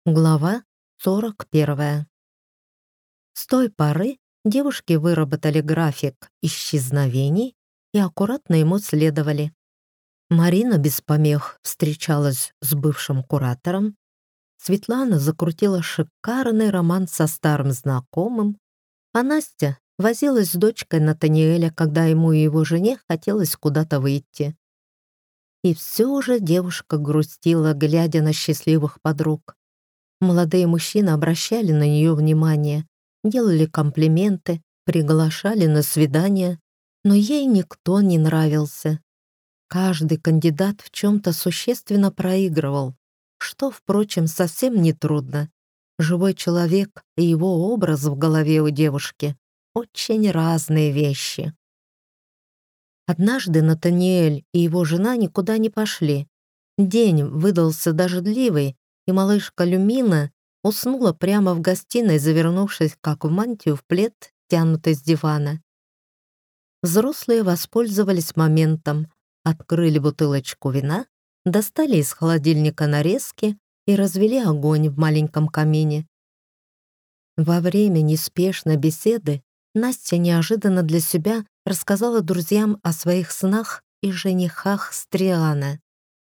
Глава 41. С той поры девушки выработали график исчезновений и аккуратно ему следовали. Марина без помех встречалась с бывшим куратором, Светлана закрутила шикарный роман со старым знакомым, а Настя возилась с дочкой Натаниэля, когда ему и его жене хотелось куда-то выйти. И все же девушка грустила, глядя на счастливых подруг. Молодые мужчины обращали на нее внимание, делали комплименты, приглашали на свидания, но ей никто не нравился. Каждый кандидат в чем-то существенно проигрывал, что, впрочем, совсем не трудно. Живой человек и его образ в голове у девушки — очень разные вещи. Однажды Натаниэль и его жена никуда не пошли. День выдался дождливый, и малышка Люмина уснула прямо в гостиной, завернувшись, как в мантию, в плед, тянутый с дивана. Взрослые воспользовались моментом, открыли бутылочку вина, достали из холодильника нарезки и развели огонь в маленьком камине. Во время неспешной беседы Настя неожиданно для себя рассказала друзьям о своих снах и женихах Стриана.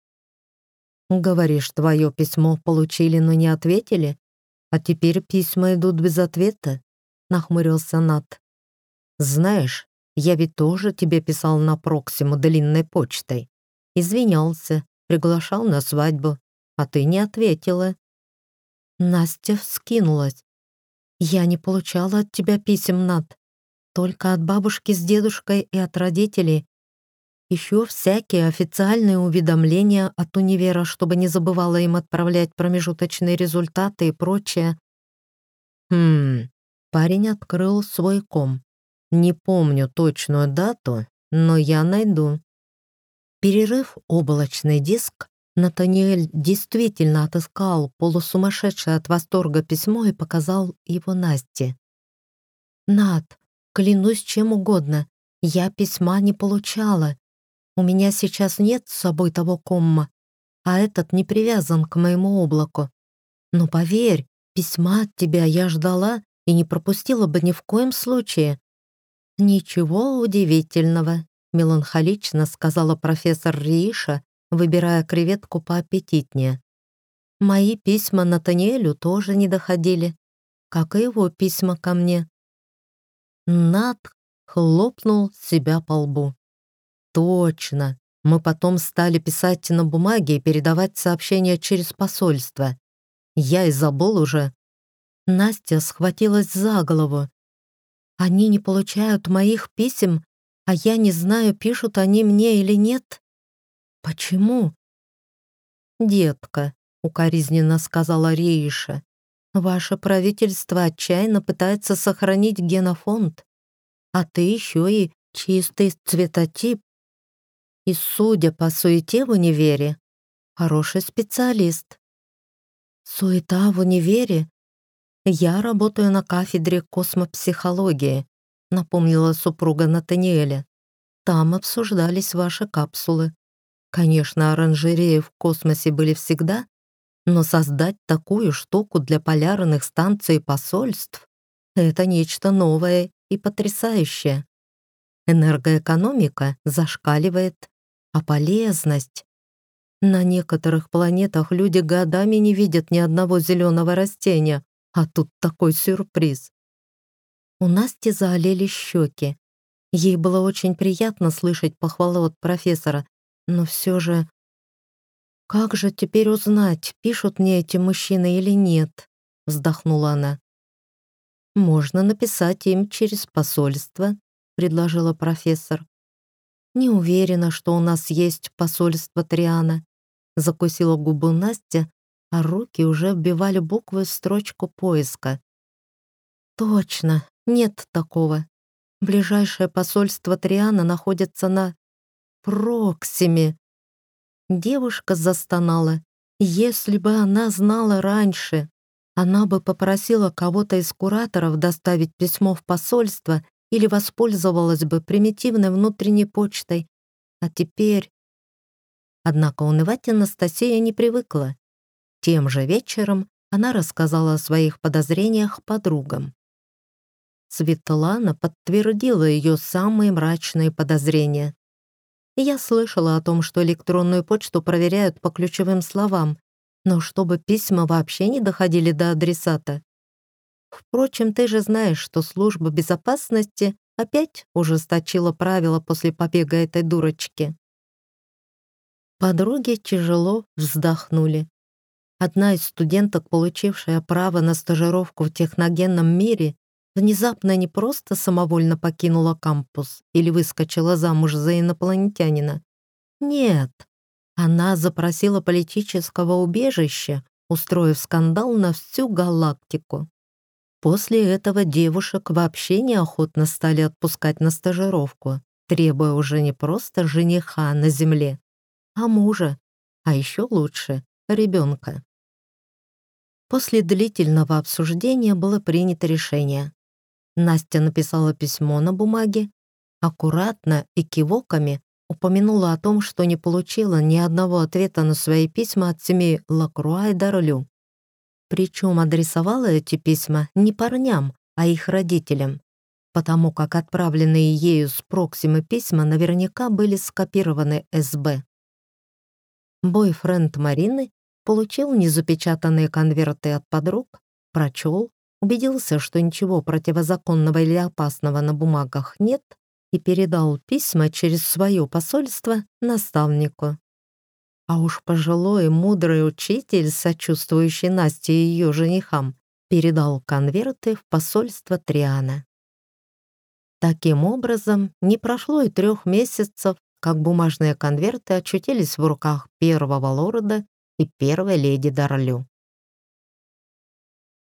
«Говоришь, твое письмо получили, но не ответили? А теперь письма идут без ответа?» — нахмурился Нат. «Знаешь, я ведь тоже тебе писал на Проксиму длинной почтой. Извинялся, приглашал на свадьбу, а ты не ответила». Настя вскинулась. «Я не получала от тебя писем, Нат. Только от бабушки с дедушкой и от родителей. Еще всякие официальные уведомления от универа, чтобы не забывала им отправлять промежуточные результаты и прочее». Парень открыл свой ком. «Не помню точную дату, но я найду». Перерыв облачный диск, Натаниэль действительно отыскал полусумасшедшее от восторга письмо и показал его Насте. «Нат, клянусь чем угодно, я письма не получала. У меня сейчас нет с собой того комма, а этот не привязан к моему облаку. Но поверь, письма от тебя я ждала и не пропустила бы ни в коем случае». «Ничего удивительного», — меланхолично сказала профессор Рииша, выбирая креветку поаппетитнее. «Мои письма Натаниэлю тоже не доходили, как и его письма ко мне». Нат хлопнул себя по лбу. «Точно, мы потом стали писать на бумаге и передавать сообщения через посольство. Я и забыл уже». Настя схватилась за голову. «Они не получают моих писем, а я не знаю, пишут они мне или нет? Почему?» «Детка», — укоризненно сказала Рииша, «ваше правительство отчаянно пытается сохранить генофонд, а ты еще и чистый цветотип. И, судя по суете в универе, хороший специалист». «Суета в универе? Я работаю на кафедре космопсихологии», — напомнила супруга Натаниэля. «Там обсуждались ваши капсулы. Конечно, оранжереи в космосе были всегда, но создать такую штуку для полярных станций посольств — это нечто новое и потрясающее. Энергоэкономика зашкаливает, а полезность... На некоторых планетах люди годами не видят ни одного зеленого растения, а тут такой сюрприз». У Насти заолели щеки. Ей было очень приятно слышать похвалу от профессора, но все же... «Как же теперь узнать, пишут мне эти мужчины или нет?» — вздохнула она. «Можно написать им через посольство», — предложила профессор. «Не уверена, что у нас есть посольство Триана», — закусила губу Настя, а руки уже вбивали буквы в строчку поиска. «Точно, нет такого. Ближайшее посольство Триана находится на Проксиме». Девушка застонала. Если бы она знала раньше, она бы попросила кого-то из кураторов доставить письмо в посольство или воспользовалась бы примитивной внутренней почтой. А теперь... Однако унывать Анастасия не привыкла. Тем же вечером Она рассказала о своих подозрениях подругам. Светлана подтвердила ее самые мрачные подозрения. Я слышала о том, что электронную почту проверяют по ключевым словам, но чтобы письма вообще не доходили до адресата. Впрочем, ты же знаешь, что служба безопасности опять ужесточила правила после побега этой дурочки. Подруги тяжело вздохнули. Одна из студенток, получившая право на стажировку в техногенном мире, внезапно не просто самовольно покинула кампус или выскочила замуж за инопланетянина. Нет, она запросила политического убежища, устроив скандал на всю галактику. После этого девушек вообще неохотно стали отпускать на стажировку, требуя уже не просто жениха на земле, а мужа, а еще лучше — ребенка. После длительного обсуждения было принято решение. Настя написала письмо на бумаге, аккуратно и кивоками упомянула о том, что не получила ни одного ответа на свои письма от семей Лакруа и Дарлю. Причем адресовала эти письма не парням, а их родителям, потому как отправленные ею с Проксимы письма наверняка были скопированы СБ. Бойфренд Марины получил незапечатанные конверты от подруг, прочел, убедился, что ничего противозаконного или опасного на бумагах нет, и передал письма через свое посольство наставнику. А уж пожилой и мудрый учитель, сочувствующий Насте и ее женихам, передал конверты в посольство Триана. Таким образом, не прошло и 3 месяцев, как бумажные конверты очутились в руках первого лорда и первой леди Дарлю.